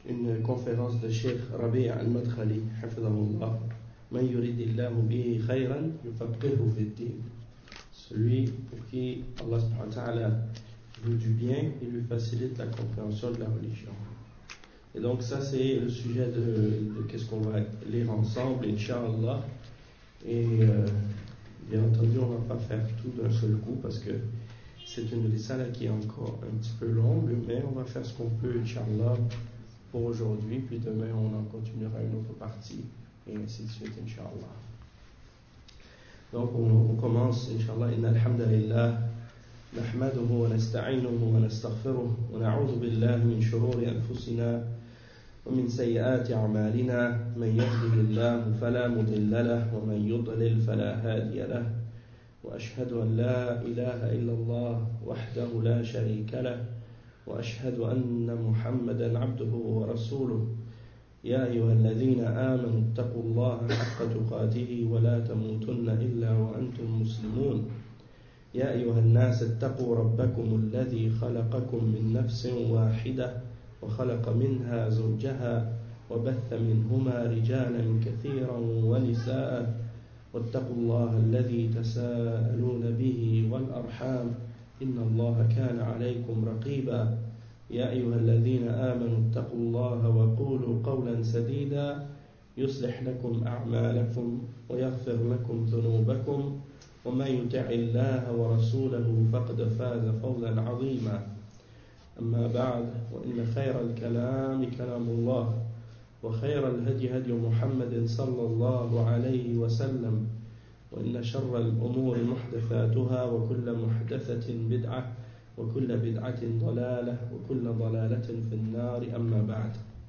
une conférence de Cheikh Rabi' al-Madkhali, hafidhahullah, Man yuridillahu bihi khayran yufaqihu fid-din. Celui pour qui Allah subhanahu wa ta'ala veut du bien, il lui facilite la compréhension de la religion. Et donc ça c'est le sujet de qu'est-ce qu'on va lire ensemble, Inch'Allah. Et bien entendu on ne va pas faire tout d'un seul coup parce que c'est une risala qui est encore un petit peu longue, mais on va faire ce qu'on peut, Inch'Allah, pour aujourd'hui, puis demain on en continuera une autre partie, et ainsi de suite, Inch'Allah. Donc on commence, Inch'Allah, Inna alhamdulillah, nahmaduhu wa nasta'inuhu wa nastaghfiruh, wa na'udhu billahi min shururi anfusina, wa min sayyiati a'malina, man yahdihillahu fala mudilla lahu, wa man yudlil fala hadiya lahu. وأشهد أن لا إله إلا الله وحده لا شريك له وأشهد أن محمدا عبده ورسوله يا أيها الذين آمنوا اتقوا الله حق تقاته ولا تموتن إلا وأنتم مسلمون يا أيها الناس اتقوا ربكم الذي خلقكم من نفس واحدة وخلق منها زوجها وبث منهما رجالا كثيرا ونساء واتقوا الله الذي تساءلون به والأرحام إن الله كان عليكم رقيبا يا أيها الذين آمنوا اتقوا الله وقولوا قولا سديدا يصلح لكم أعمالكم ويغفر لكم ذنوبكم ومن يطع الله ورسوله فقد فاز فوزا عظيما أما بعد وإن خير الكلام كلام الله وخير الهدي هدي محمد صلى الله عليه وسلم وإن شر الأمور محدثاتها وكل محدثة بدعة وكل بدعة ضلالة وكل ضلالة في النار أما بعد.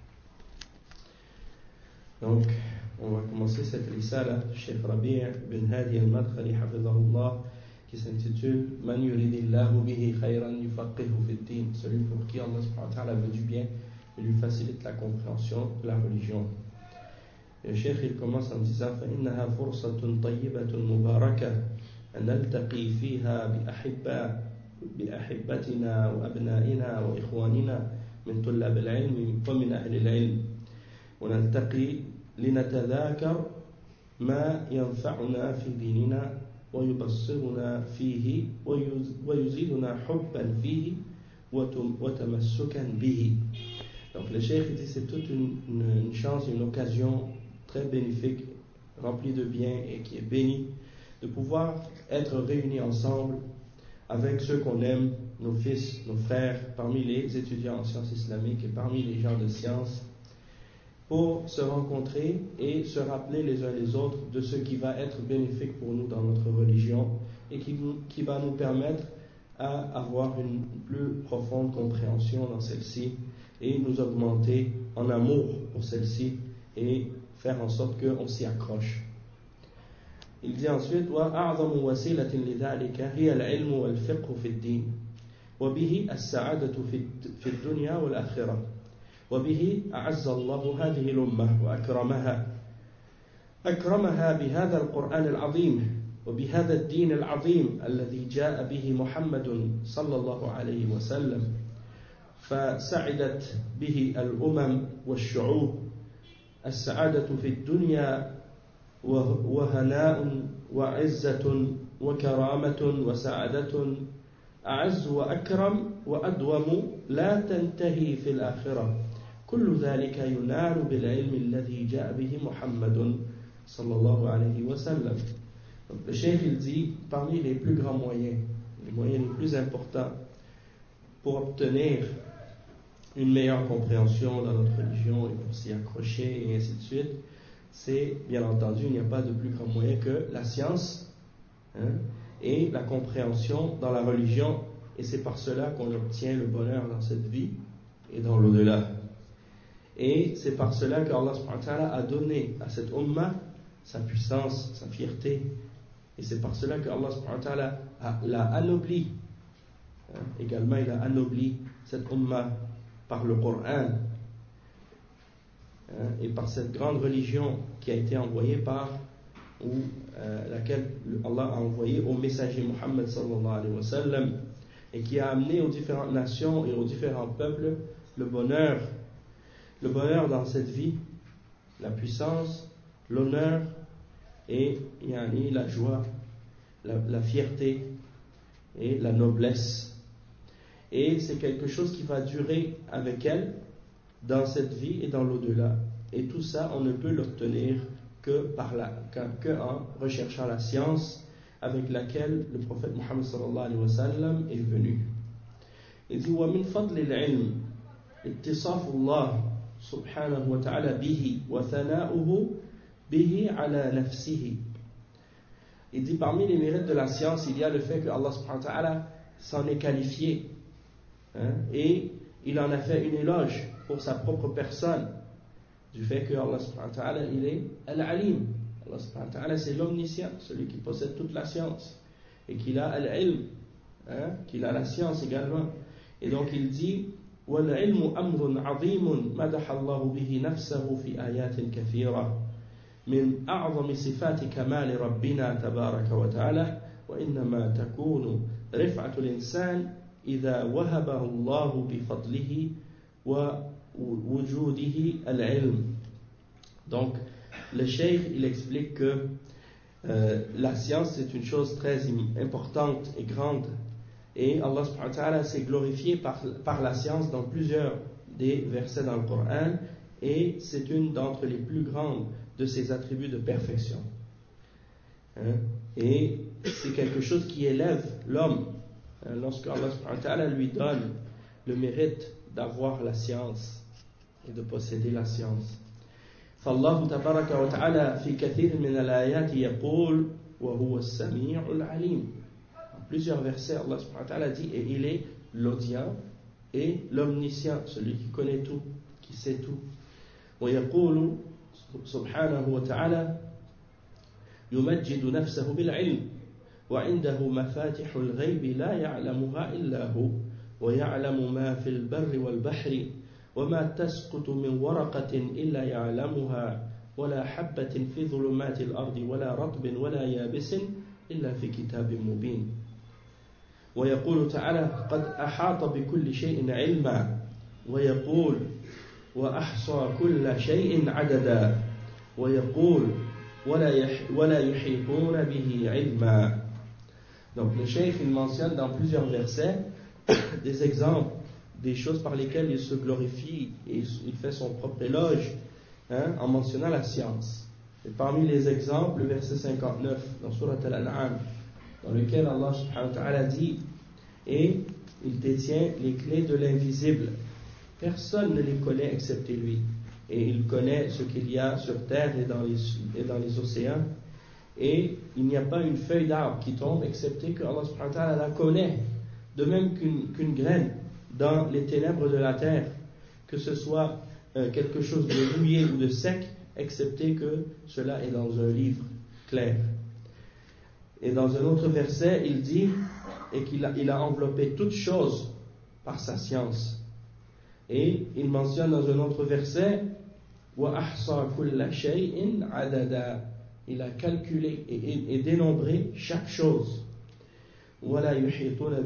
Donc, on va commencer cette risala de Cheikh Rabi' bin Hadi al-Madkhali hafidhahullah qui s'intitule Man yuridillahu bihi khayran yufaqihu fid-din. Celui pour qui Allah subhanahu wa ta'ala veut du bien et lui facilite la compréhension de la religion. Et le Cheikh il commence en disant فإنها فرصة طيبة مباركة أن نلتقي فيها بأحبتنا وأبنائنا وإخواننا من طلاب العلم ومن أهل العلم ونلتقي لنتذاكر ما ينفعنا في ديننا ويبصرنا فيه ويزيدنا حبا فيه وتمسكا به. Donc le cheikh dit c'est toute une chance, une occasion très bénéfique, remplie de bien et qui est bénie de pouvoir être réunis ensemble avec ceux qu'on aime, nos fils, nos frères, parmi les étudiants en sciences islamiques et parmi les gens de sciences, pour se rencontrer et se rappeler les uns les autres de ce qui va être bénéfique pour nous dans notre religion et qui va nous permettre à avoir une plus profonde compréhension dans celle-ci et nous augmenter en amour pour celle-ci et faire en sorte qu'on s'y accroche. Il dit ensuite وأعظم وسيلة لذلك هي العلم والفقه في الدين وبه السعادة في الدنيا والآخرة وبه أعز الله هذه الأمة وأكرمها بهذا القرآن العظيم وبهذا الدين العظيم الذي جاء به محمد صلى الله عليه وسلم فسعدت به الأمم والشعوب السعادة في الدنيا وهناء وعزة وكرامة وسعادة أعز وأكرم وأدوم لا تنتهي في الآخرة كل ذلك ينال بالعلم الذي جاء به محمد صلى الله عليه وسلم. Donc, le cheikh il dit parmi les plus grands moyens, les moyens les plus importants pour obtenir une meilleure compréhension dans notre religion et pour s'y accrocher et ainsi de suite, c'est bien entendu il n'y a pas de plus grand moyen que la science et la compréhension dans la religion, et c'est par cela qu'on obtient le bonheur dans cette vie et dans l'au-delà. Et c'est par cela qu'Allah subhanahu wa ta'ala a donné à cette ummah sa puissance, sa fierté, et c'est par cela qu'Allah subhanahu wa ta'ala l'a anobli. Également il a anobli cette ummah par le Coran et par cette grande religion qui a été envoyée laquelle Allah a envoyé au messager Muhammad sallallahu alayhi wa sallam, et qui a amené aux différentes nations et aux différents peuples le bonheur, le bonheur dans cette vie, la puissance, l'honneur et la joie, la fierté et la noblesse. Et c'est quelque chose qui va durer avec elle dans cette vie et dans l'au-delà. Et tout ça, on ne peut l'obtenir que en recherchant la science avec laquelle le prophète Muhammad sallallahu alayhi wa sallam est venu. Il dit وَمِنْ فَضْلِ الْعِلْمِ اتصاف الله سبحانه وتعالى به وثناؤه به على نفسه. Il dit parmi les mérites de la science, il y a le fait que Allah subhanahu wa ta'ala s'en est qualifié, et il en a fait une éloge pour sa propre personne, du fait que Allah subhanahu wa ta'ala il est al-alim. Allah subhanahu wa ta'ala c'est l'omniscient, celui qui possède toute la science, et qu'il a al-ilm, qu'il a la science également. Et donc il dit وَالْعِلْمُ أَمْرٌ عَظِيمٌ مَدَحَ اللَّهُ بِهِ نَفْسَهُ فِي آيَاتٍ كَثِيرَةٍ من أعظم صفات كمال ربنا تبارك وتعالى وإنما تكون رفعة الإنسان إذا وهبه الله بفضله ووجوده العلم. Donc le cheikh il explique que la science c'est une chose très importante et grande, et Allah subhanahu wa ta'ala s'est glorifié par la science dans plusieurs des versets dans le Coran, et c'est une d'entre les plus grandes de ses attributs de perfection. Et c'est quelque chose qui élève l'homme. Lorsque Allah subhanahu wa ta'ala lui donne le mérite d'avoir la science et de posséder la science. فالله تبارك وتعالى في كثير من الآيات يقول وهو السميع العليم. En plusieurs versets, Allah subhanahu wa ta'ala dit, et il est l'audient et l'omniscient, celui qui connaît tout, qui sait tout. ويقول سبحانه وتعالى يمجد نفسه بالعلم وعنده مفاتح الغيب لا يعلمها إلا هو ويعلم ما في البر والبحر وما تسقط من ورقة إلا يعلمها ولا حبة في ظلمات الأرض ولا رطب ولا يابس إلا في كتاب مبين. ويقول تعالى قد أحاط بكل شيء علما ويقول وأحصى كل شيء عددا ويقول ولا يحيطون به علما. Donc le cheikh il mentionne dans plusieurs versets des exemples des choses par lesquelles il se glorifie et il fait son propre éloge, en mentionnant la science. Et parmi les exemples, le verset 59 dans Surat Al-An'am, dans lequel Allah subhanahu wa ta'ala dit et il détient les clés de l'invisible. Personne ne les connaît excepté lui. Et il connaît ce qu'il y a sur terre et dans les océans. Et il n'y a pas une feuille d'arbre qui tombe excepté que Allah subhanahu wa ta'ala la connaît. De même qu'une graine dans les ténèbres de la terre, que ce soit quelque chose de mouillé ou de sec, excepté que cela est dans un livre clair. Et dans un autre verset, il dit et qu'il a enveloppé toutes choses par sa science. Et il mentionne dans un autre verset وَأَحْصَى كُلَّ شَيْءٍ عَدَدًا. Il a calculé et dénombré chaque chose. وَلَا يُحِيطُونَ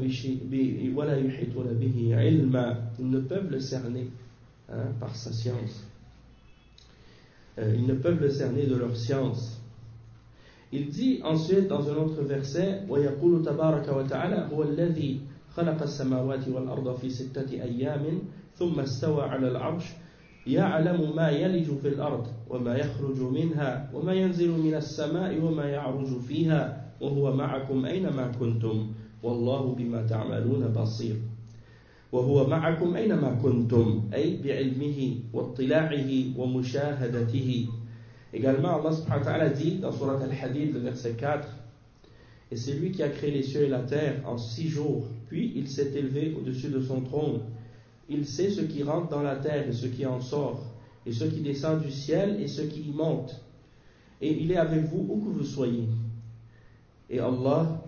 بِهِ عِلْمًا. Ils ne peuvent le cerner par sa science. Ils ne peuvent le cerner de leur science. Il dit ensuite dans un autre verset وَيَقُولُ تَبَارَكَ وَتَعَالَى هُوَ الَّذِي خَلَقَ السَّمَاوَاتِ وَالْأَرْضَ فِي 6 أيام ثم استوى على العرش يعلم ما يلج في الأرض وما يخرج منها وما ينزل من السماء وما يعرج فيها وهو معكم أينما كنتم والله بما تعملون بصير. وهو معكم أينما كنتم أي بعلمه واطلاعه ومشاهدته. Également Allah subhanahu wa ta'ala dit dans Surat Al-Hadid le verset 4, et c'est lui qui a créé les cieux et la terre en 6 jours, puis il s'est élevé au-dessus de son trône. Il sait ce qui rentre dans la terre et ce qui en sort, et ce qui descend du ciel et ce qui y monte. Et il est avec vous où que vous soyez. Et Allah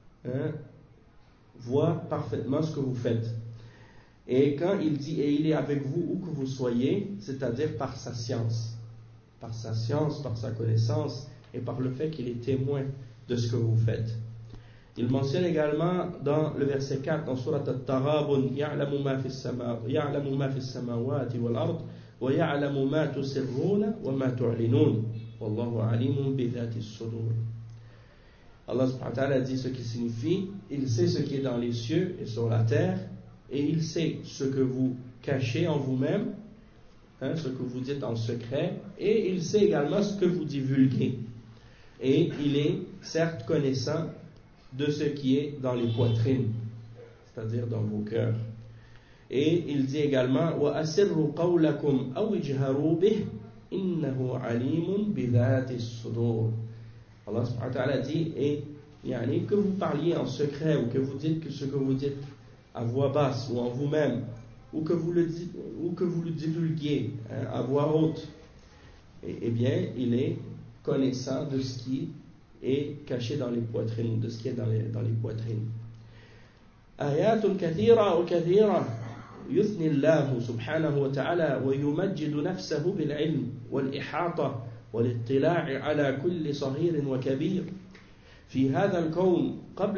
voit parfaitement ce que vous faites. Et quand il dit « et il est avec vous où que vous soyez », c'est-à-dire par sa science, par sa connaissance, et par le fait qu'il est témoin de ce que vous faites. Il mentionne également dans le verset 4 dans Surat At-Taghabun يَعْلَمُ مَا فِي السَّمَاوَاتِ وَالْأَرْضِ ويعلم ما تسرون وما تعلنون والله عليم بذات الصدور. Allah subhanahu wa ta'ala dit ce qui signifie, il sait ce qui est dans les cieux et sur la terre, et il sait ce que vous cachez en vous-même, ce que vous dites en secret, et il sait également ce que vous divulguez. Et il est certes connaissant de ce qui est dans les poitrines, c'est-à-dire dans vos cœurs. Et il dit également وَأَسِرُّوا قَوْلَكُمْ أَوْ اجْهَرُوا بِهِ إِنَّهُ عَلِيمٌ بِذَاتِ الصُّدُورِ. Allah subhanahu wa ta'ala dit, et que vous parliez en secret, ou que vous dites ce que vous dites à voix basse ou en vous-même, ou que vous le divulguiez à voix haute, eh bien il est connaissant de ce qui est caché dans les poitrines, de ce qui est dans les poitrines. آيات كثيرة وكثيرة يثني الله سبحانه وتعالى ويمجد نفسه بالعلم والإحاطة والاطلاع على كل صغير وكبير في هذا الكون قبل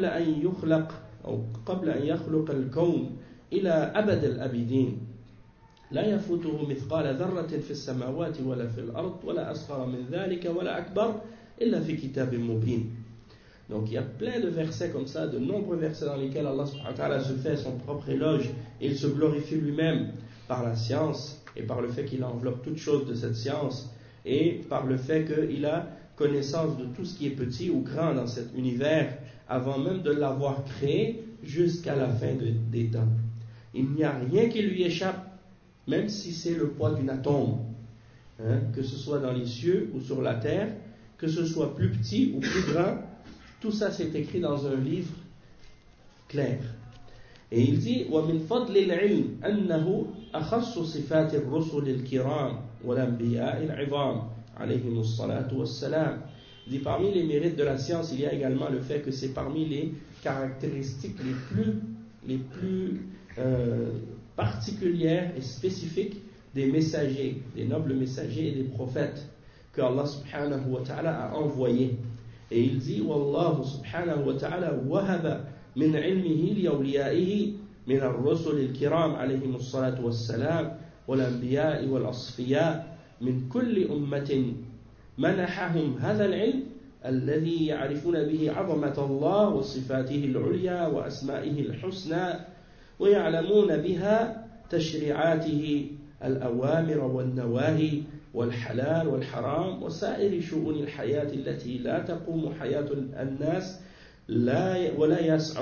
أن يخلق الكون إلى أبد الأبدين لا يفوته مثقال ذرة في السماوات ولا في الأرض ولا أصغر من ذلك ولا أكبر إلا في كتاب مبين. Donc il y a plein de versets comme ça, de nombreux versets dans lesquels Allah subhanahu wa ta'ala se fait son propre éloge et il se glorifie lui-même par la science et par le fait qu'il enveloppe toute chose de cette science et par le fait qu'il a connaissance de tout ce qui est petit ou grand dans cet univers avant même de l'avoir créé jusqu'à la fin des temps. Il n'y a rien qui lui échappe, même si c'est le poids d'une atome, que ce soit dans les cieux ou sur la terre, que ce soit plus petit ou plus grand. Tout ça c'est écrit dans un livre clair. Et il dit وَمِنْ فَضْلِ الْعِلْمِ أَنَّهُ أَخَصُّ صِفَاتِ الرُّسُلِ الْكِرَامِ وَالْأَنْبِيَاءِ الْعِظَامِ عَلَيْهِمُ الصَّلَاةُ وَالسَّلَامُ. Il dit parmi les mérites de la science, il y a également le fait que c'est parmi les caractéristiques les plus particulières et spécifiques des messagers, des nobles messagers et des prophètes que Allah subhanahu wa ta'ala a envoyés. Et il dit Wallahu subhanahu wa ta'ala wahaba min ilmihi li awliyaihi min ar-rusul al-kiram alayhim as-salatu was-salam wal anbiya'i wal asfiya min kulli ummatin manahahum hadha al-ilm alladhi ya'rifuna bihi 'azamata Allah wa sifatihi al-'ulya wa asma'ihi al-husna wa ya'lamuna biha tashri'atihi al-awamir wan-nawahi والحلال والحرام وسائر شؤون الحياة التي لا تقوم حياة الناس ولا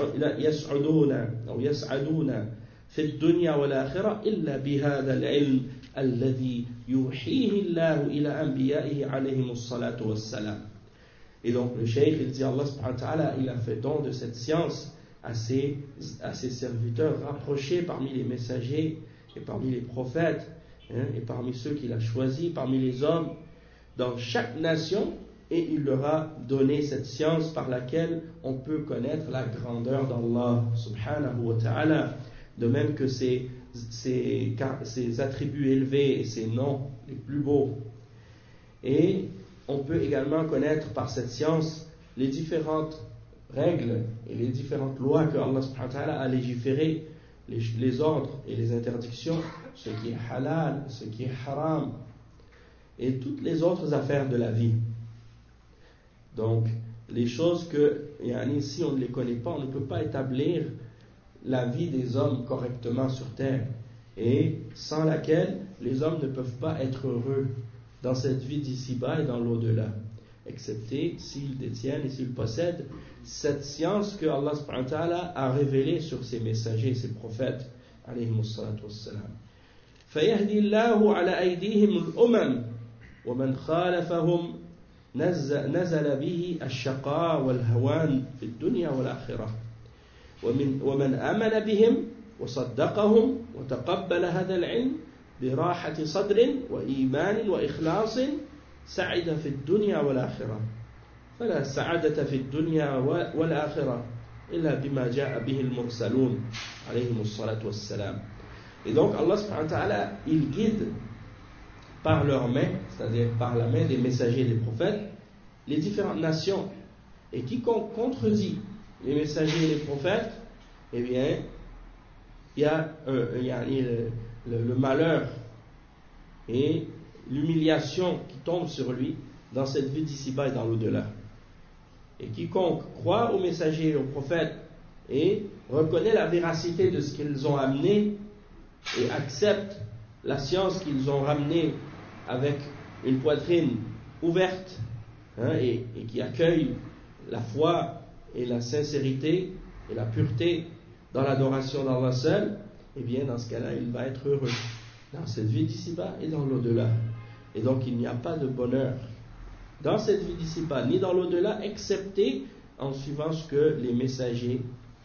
يسعدون في الدنيا والآخرة إلا بهذا العلم الذي يوحيه الله إلى أنبيائه عليهم الصلاة والسلام. Et donc le cheikh il dit Allah subhanahu wa ta'ala il a fait don de cette science à ses serviteurs rapprochés parmi les messagers et parmi les prophètes et parmi ceux qu'il a choisis, parmi les hommes, dans chaque nation, et il leur a donné cette science par laquelle on peut connaître la grandeur d'Allah subhanahu wa ta'ala, de même que ses attributs élevés et ses noms les plus beaux. Et on peut également connaître par cette science les différentes règles et les différentes lois que Allah subhanahu wa ta'ala a légiférées, les ordres et les interdictions, ce qui est halal, ce qui est haram, et toutes les autres affaires de la vie. Donc, les choses que, si on ne les connaît pas, on ne peut pas établir la vie des hommes correctement sur terre, et sans laquelle les hommes ne peuvent pas être heureux dans cette vie d'ici-bas et dans l'au-delà, excepté s'ils détiennent et s'ils possèdent cette science que Allah subhanahu wa ta'ala a révélée sur ses messagers, ses prophètes alayhimu salatu wassalam. فيهدي الله على أيديهم الأمم ومن خالفهم نزل به الشقاء والهوان في الدنيا والآخرة ومن آمن بهم وصدقهم وتقبل هذا العلم براحة صدر وإيمان وإخلاص سعد في الدنيا والآخرة فلا سعادة في الدنيا والآخرة إلا بما جاء به المرسلون عليهم الصلاة والسلام. Et donc Allah subhanahu wa ta'ala il guide par leurs mains, c'est-à-dire par la main des messagers et des prophètes, les différentes nations. Et quiconque contredit les messagers et les prophètes, eh bien il y a le malheur et l'humiliation qui tombe sur lui dans cette vie d'ici-bas et dans l'au-delà. Et quiconque croit aux messagers et aux prophètes et reconnaît la véracité de ce qu'ils ont amené et accepte la science qu'ils ont ramenée avec une poitrine ouverte, et qui accueille la foi et la sincérité et la pureté dans l'adoration d'Allah seul, eh bien dans ce cas-là il va être heureux dans cette vie d'ici-bas et dans l'au-delà. Et donc il n'y a pas de bonheur dans cette vie d'ici-bas ni dans l'au-delà, excepté en suivant ce que les messagers,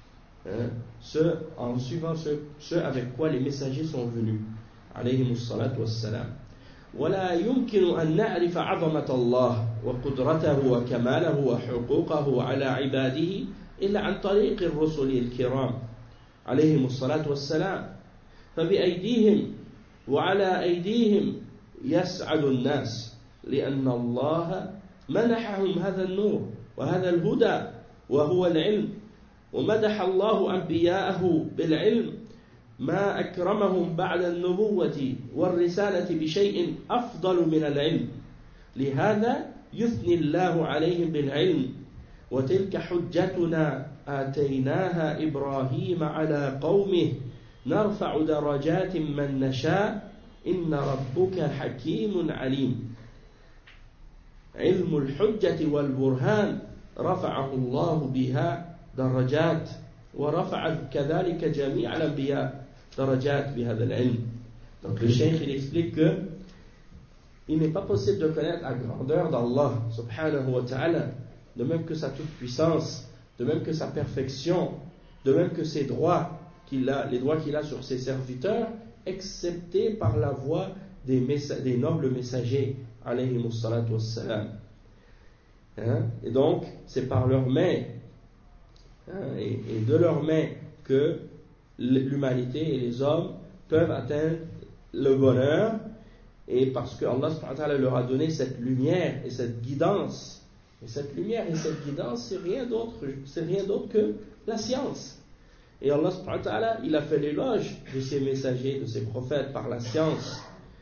en suivant ce avec quoi les messagers sont venus, alayhimus salatu wassalam. ولا يمكن أن نعرف عظمة الله وقدرته وكماله وحقوقه على عباده إلا عن طريق الرسل الكرام عليهم الصلاة والسلام فبأيديهم وعلى أيديهم يسعد الناس لأن الله منحهم هذا النور وهذا الهدى وهو العلم ومدح الله أنبياءه بالعلم ما أكرمهم بعد النبوة والرسالة بشيء أفضل من العلم لهذا يثني الله عليهم بالعلم وتلك حجتنا آتيناها إبراهيم على قومه نرفع درجات من نشاء إن ربك حكيم عليم علم الحجة والبرهان رفعه الله بها درجات ورفع كذلك جميع الأنبياء درجات بهذا العلم. Donc le cheikh il explique que il n'est pas possible de connaître la grandeur d'Allah subhanahu wa ta'ala, de même que sa toute-puissance, de même que sa perfection, de même que ses droits qu'il a, les droits qu'il a sur ses serviteurs, excepté par la voie des nobles messagers alayhimus salatu wassalam. Et donc c'est par leurs mains et de leurs mains que l'humanité et les hommes peuvent atteindre le bonheur, et parce que Allah subhanahu wa ta'ala leur a donné cette lumière et cette guidance. Et cette lumière et cette guidance, c'est rien d'autre que la science. Et Allah subhanahu wa ta'ala, il a fait l'éloge de ses messagers, de ses prophètes par la science.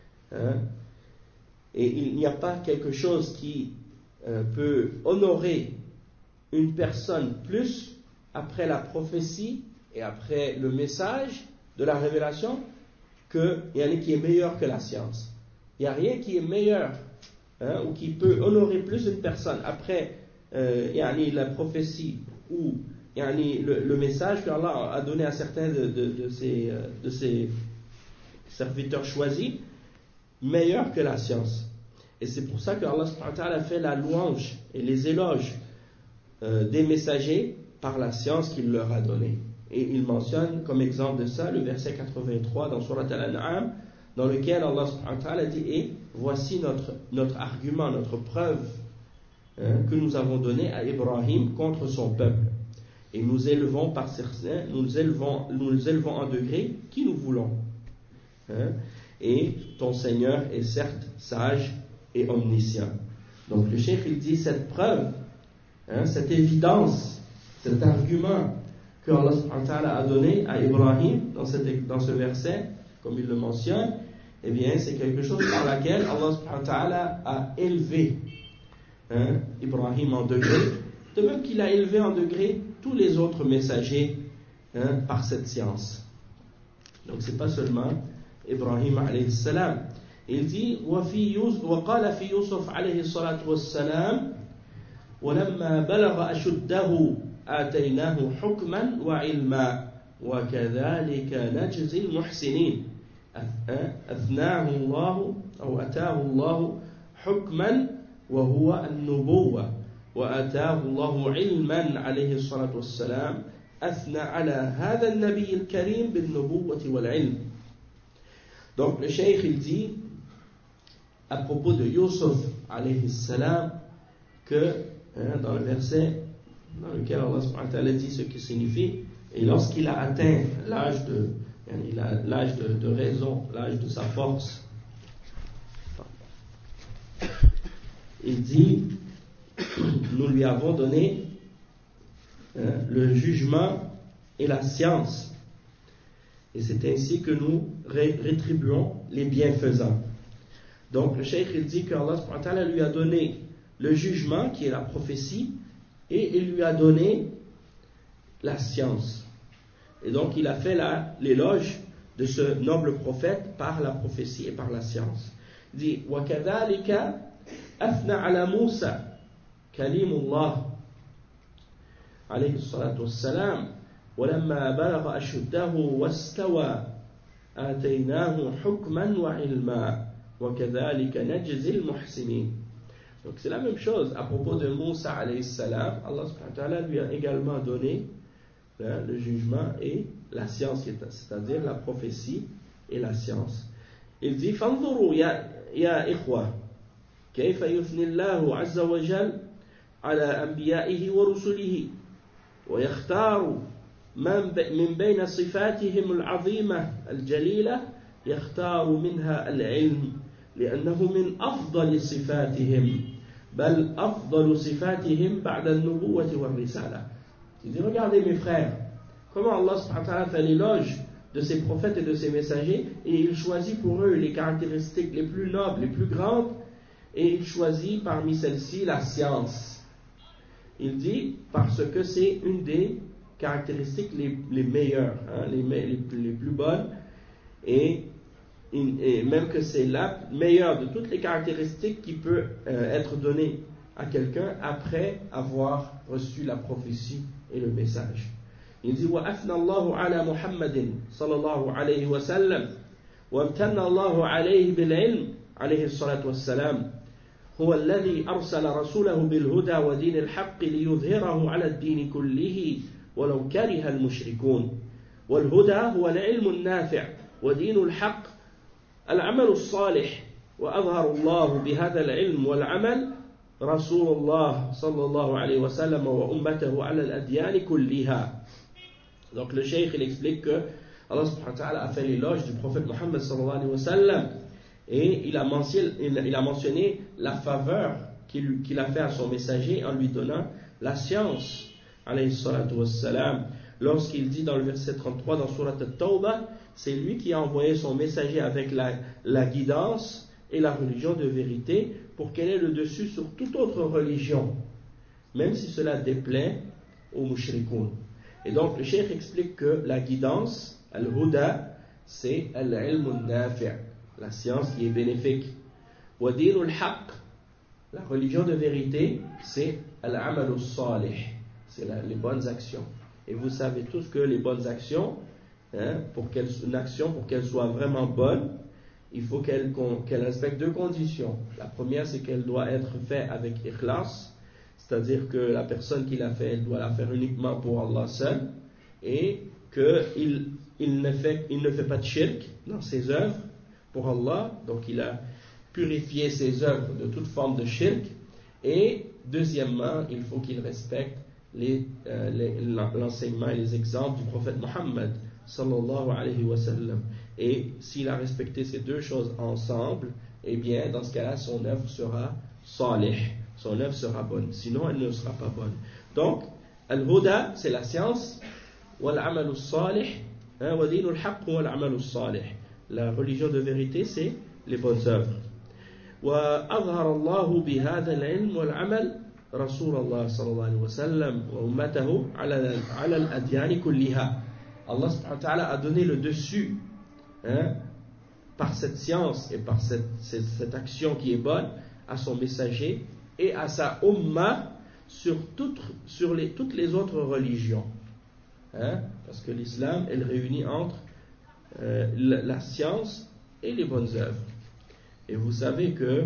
Et il n'y a pas quelque chose qui peut honorer une personne plus après la prophétie et après le message de la révélation qui est meilleur que la science. Il n'y a rien qui est meilleur ou qui peut honorer plus une personne après la prophétie ou le message que Allah a donné à certains de ses serviteurs choisis, meilleur que la science. Et c'est pour ça que Allah subhanahu wa ta'ala fait la louange et les éloges des messagers par la science qu'il leur a donnée. Et il mentionne comme exemple de ça le verset 83 dans Surat Al-An'am, dans lequel Allah subhanahu wa ta'ala dit: et voici notre argument, notre preuve que nous avons donnée à Ibrahim contre son peuple. Et nous élevons par certains, nous élevons en degré qui nous voulons. Et ton Seigneur est certes sage et omniscient. Donc le cheikh il dit cette preuve, cette évidence, cet argument que Allah subhanahu wa ta'ala a donné à Ibrahim dans ce verset, comme il le mentionne, eh bien c'est quelque chose par laquelle Allah subhanahu wa ta'ala a élevé Ibrahim en degré, de même qu'il a élevé en degré tous les autres messagers par cette science. Donc c'est pas seulement Ibrahim alayhi salam. Il dit: وقال في يوسف عليه الصلاة والسلام ولما بلغ أشده آتيناه حكما وعلما وكذلك نجزي المحسنين. أثناه الله أو أتاه الله حكما وهو النبوة وآتاه الله علما عليه الصلاة والسلام أثنى على هذا النبي الكريم بالنبوة والعلم. Donc le cheikh il dit à propos de Yusuf alayhi salam que dans le verset dans lequel Allah subhanahu wa ta'ala dit ce qui signifie: et lorsqu'il a atteint l'âge de raison, l'âge de sa force, il dit: nous lui avons donné le jugement et la science, et c'est ainsi que nous rétribuons les bienfaisants. Donc le cheikh il dit que Allah subhanahu wa ta'ala lui a donné le jugement qui est la prophétie et il lui a donné la science. Et donc il a fait l'éloge de ce noble prophète par la prophétie et par la science. Il dit وَكَذَلِكَ أَثْنَى عَلَى مُوسَى كَلِيمُ اللَّهِ عليه الصلاة والسلام وَلَمَّا بَلَغَ أَشُدَّهُ وَاسْتَوَى آتَيْنَاهُ حُكْمًا وَعِلْمًا وَكَذَلِكَ نَجْزِي الْمُحْسِنِينَ. Donc c'est la même chose à propos de Moussa alayhi salam. Allah subhanahu wa ta'ala lui a également donné le jugement et la science, c'est-à-dire la prophétie et la science. Il dit فانظروا يا إخوة كيف يثني الله عز وجل على أنبيائه ورسله ويختار من بين صفاتهم العظيمة الجليلة يختار منها العلم لأنه من أفضل صفاتهم بل أفضل صفاتهم بعد النبوة والرسالة. Il dit regardez mes frères comment Allah subhanahu wa ta'ala fait l'éloge de ses prophètes et de ses messagers et il choisit pour eux les caractéristiques les plus nobles, les plus grandes et il choisit parmi celles-ci la science. Il dit parce que c'est une des caractéristiques les meilleures, les plus bonnes et même que c'est la meilleure de toutes les caractéristiques qui peut être donnée à quelqu'un après avoir reçu la prophétie et le message. Il dit وَأَثْنَى اللَّهُ عَلَى مُحَمَّدٍ صلى الله عليه وسلم وامتن الله عليه بالعلم عليه الصلاة والسلام هو الذي أرسل رسوله بالهدى ودين الحق ليظهره على الدين كله ولو كره المشركون والهدى هو العلم النافع ودين الحق العمل الصالح وأظهر الله بهذا العلم والعمل رسول الله صلى الله عليه وسلم وأمته على الأديان كلها. Donc le cheikh il explique que Allah subhanahu wa ta'ala a fait l'éloge du prophète Mohammed sallallahu alayhi wa sallam et il a mentionné la faveur qu'il a fait à son messager en lui donnant la science alayhi salatu wassalam. Lorsqu'il dit dans le verset 33 dans Surat At-Tawbah, c'est lui qui a envoyé son messager avec la guidance et la religion de vérité pour qu'elle ait le dessus sur toute autre religion, même si cela déplaît aux mushrikoun. Et donc le cheikh explique que la guidance, al-huda, c'est al-ilm al-nafi', la science qui est bénéfique. Wa din al-haq, la religion de vérité, c'est al-amal al-salih, c'est les bonnes actions. Et vous savez tous que les bonnes actions, une action pour qu'elle soit vraiment bonne, il faut qu'elle respecte deux conditions. La première, c'est qu'elle doit être faite avec ikhlas, c'est-à-dire que la personne qui l'a fait, elle doit la faire uniquement pour Allah seul, et qu'il ne fait pas de shirk dans ses œuvres pour Allah, donc il a purifié ses œuvres de toute forme de shirk, et deuxièmement, il faut qu'il respecte l'enseignement et les exemples du prophète Mohammed sallallahu alayhi wa sallam. Et s'il a respecté ces deux choses ensemble, eh bien dans ce cas-là son œuvre sera salih, son œuvre sera bonne, sinon elle ne sera pas bonne. Donc al-huda c'est la science, wal-amalu salih wa dinul haqq wal-amalu salih, la religion de vérité c'est les bonnes œuvres. Wa adhara Allah bi hadha al-ilm wal-amal رسول الله صلى الله عليه وسلم وأمته على الأديان كلها. Allah subhanahu wa ta'ala a donné le dessus par cette science et par cette action qui est bonne à son messager et à sa umma sur toutes les autres religions, parce que l'islam elle réunit entre la science et les bonnes œuvres. Et vous savez que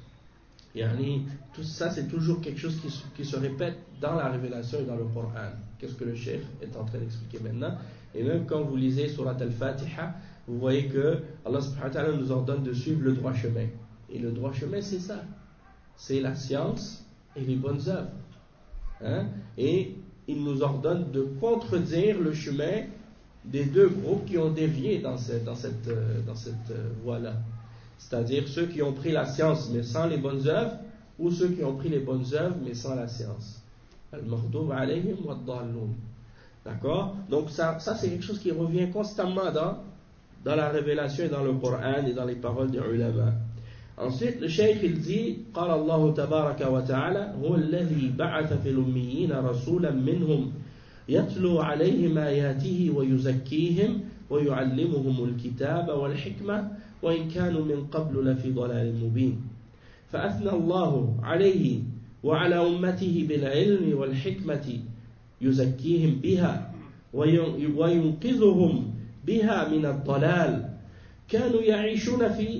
tout ça c'est toujours quelque chose qui se répète dans la révélation et dans le Coran. Qu'est-ce que le cheikh est en train d'expliquer maintenant? Et même quand vous lisez Surat Al-Fatiha, vous voyez que Allah subhanahu wa ta'ala nous ordonne de suivre le droit chemin. Et le droit chemin c'est ça, c'est la science et les bonnes œuvres. Et il nous ordonne de contredire le chemin des deux groupes qui ont dévié dans cette voie-là. C'est-à-dire ceux qui ont pris la science mais sans les bonnes œuvres, ou ceux qui ont pris les bonnes œuvres mais sans la science. Al-Maghdoub alayhim wa ad-dallun. D'accord? Donc ça c'est quelque chose qui revient constamment dans la révélation et dans le Coran et dans les paroles des ulama. Ensuite, le cheikh il dit قال الله تبارك وتعالى هو الذي بعث في الأميين رسولا منهم يتلو عليهم آياته ويزكيهم ويعلمهم الكتاب والحكمة وإن كانوا من قبل لفي ضلال مبين فأثنى الله عليه وعلى أمته بالعلم والحكمة يزكيهم بها وينقذهم بها من الضلال كانوا يعيشون في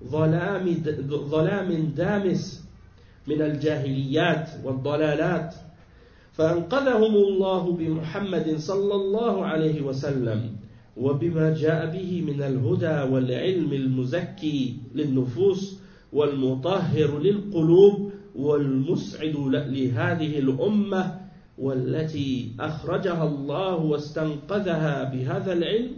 ظلام دامس من الجاهليات والضلالات فأنقذهم الله بمحمد صلى الله عليه وسلم وبما جاء به من الهدى والعلم المزكي للنفوس والمطهر للقلوب والمسعد لهذه الأمة والتي أخرجها الله واستنقذها بهذا العلم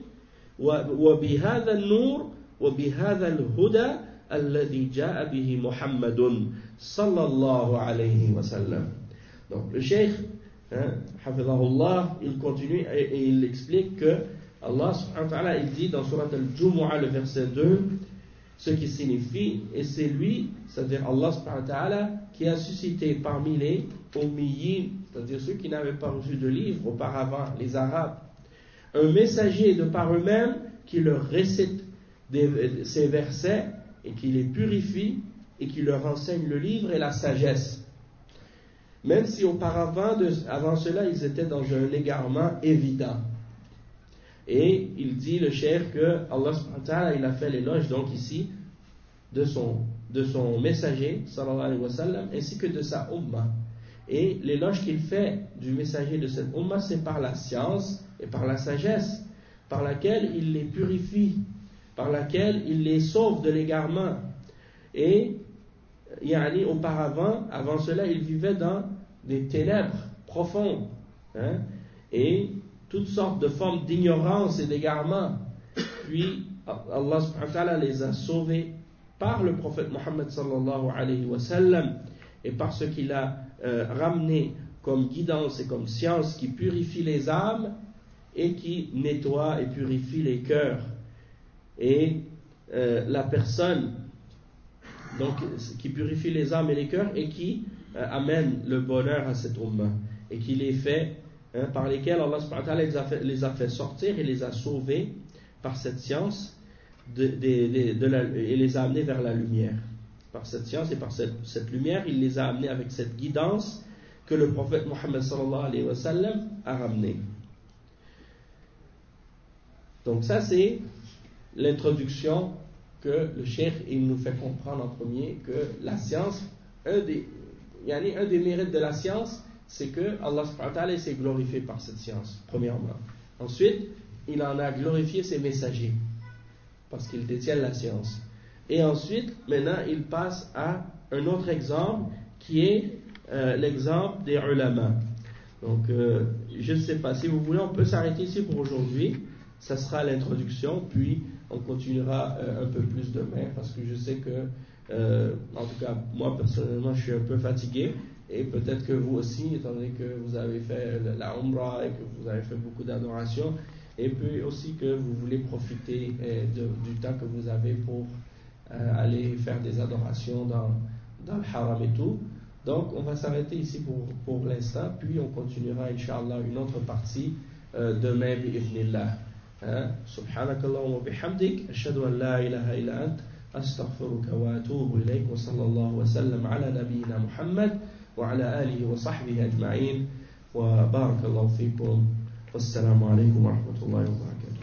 وبهذا النور وبهذا الهدى الذي جاء به محمد صلى الله عليه وسلم. Donc le cheikh, hafidhahullah, il continue et il explique que Allah subhanahu wa ta'ala il dit dans Surat al-Jumu'ah le verset 2 ce qui signifie, et c'est lui, c'est-à-dire Allah subhanahu wa ta'ala, qui a suscité parmi les Ummiyin, c'est-à-dire ceux qui n'avaient pas reçu de livre auparavant, les Arabes, un messager de par eux-mêmes qui leur récite ces versets et qui les purifie et qui leur enseigne le livre et la sagesse. Même si avant cela, ils étaient dans un égarement évident. Et il dit le cheikh que Allah subhanahu wa ta'ala, il a fait l'éloge donc ici de son messager sallallahu alayhi wa sallam ainsi que de sa umma. Et l'éloge qu'il fait du messager de cette umma, c'est par la science et par la sagesse, par laquelle il les purifie, par laquelle il les sauve de l'égarement. Et auparavant, avant cela, ils vivaient dans des ténèbres profondes, et toutes sortes de formes d'ignorance et d'égarement. Puis Allah subhanahu wa ta'ala les a sauvés par le prophète Mohammed sallallahu alayhi wa sallam et par ce qu'il a ramené comme guidance et comme science qui purifie les âmes et qui nettoie et purifie les cœurs. Et la personne donc, qui purifie les âmes et les cœurs et qui amène le bonheur à cette umma et qui les fait, par lesquels Allah subhanahu wa ta'ala les a fait sortir et les a sauvés par cette science et les a amenés vers la lumière. Par cette science et par cette lumière, il les a amenés avec cette guidance que le prophète Mohammed sallallahu alayhi wa sallam a ramenée. Donc ça c'est l'introduction que le cheikh il nous fait comprendre en premier que la science, un des mérites de la science, c'est que Allah subhanahu wa ta'ala s'est glorifié par cette science, premièrement. Ensuite, il en a glorifié ses messagers, parce qu'ils détiennent la science. Et ensuite, maintenant, il passe à un autre exemple, qui est l'exemple des ulama. Donc, je ne sais pas, si vous voulez, on peut s'arrêter ici pour aujourd'hui. Ça sera l'introduction, puis on continuera un peu plus demain, parce que je sais que, en tout cas, moi personnellement, je suis un peu fatigué. Et peut-être que vous aussi, étant donné que vous avez fait la Umrah et que vous avez fait beaucoup d'adoration, et puis aussi que vous voulez profiter du temps que vous avez pour aller faire des adorations dans le haram et tout. Donc on va s'arrêter ici pour l'instant, puis on continuera Inch'Allah une autre partie demain bi'idhnillah. Subhanakallahumma wa bihamdik, ashhadu an la ilaha illa ant, astaghfiruka wa atubu ilayk, wa sallallahu wa sallam ala nabiyyina Muhammad وعلى آله وصحبه أجمعين وبارك الله فيكم والسلام عليكم ورحمة الله وبركاته.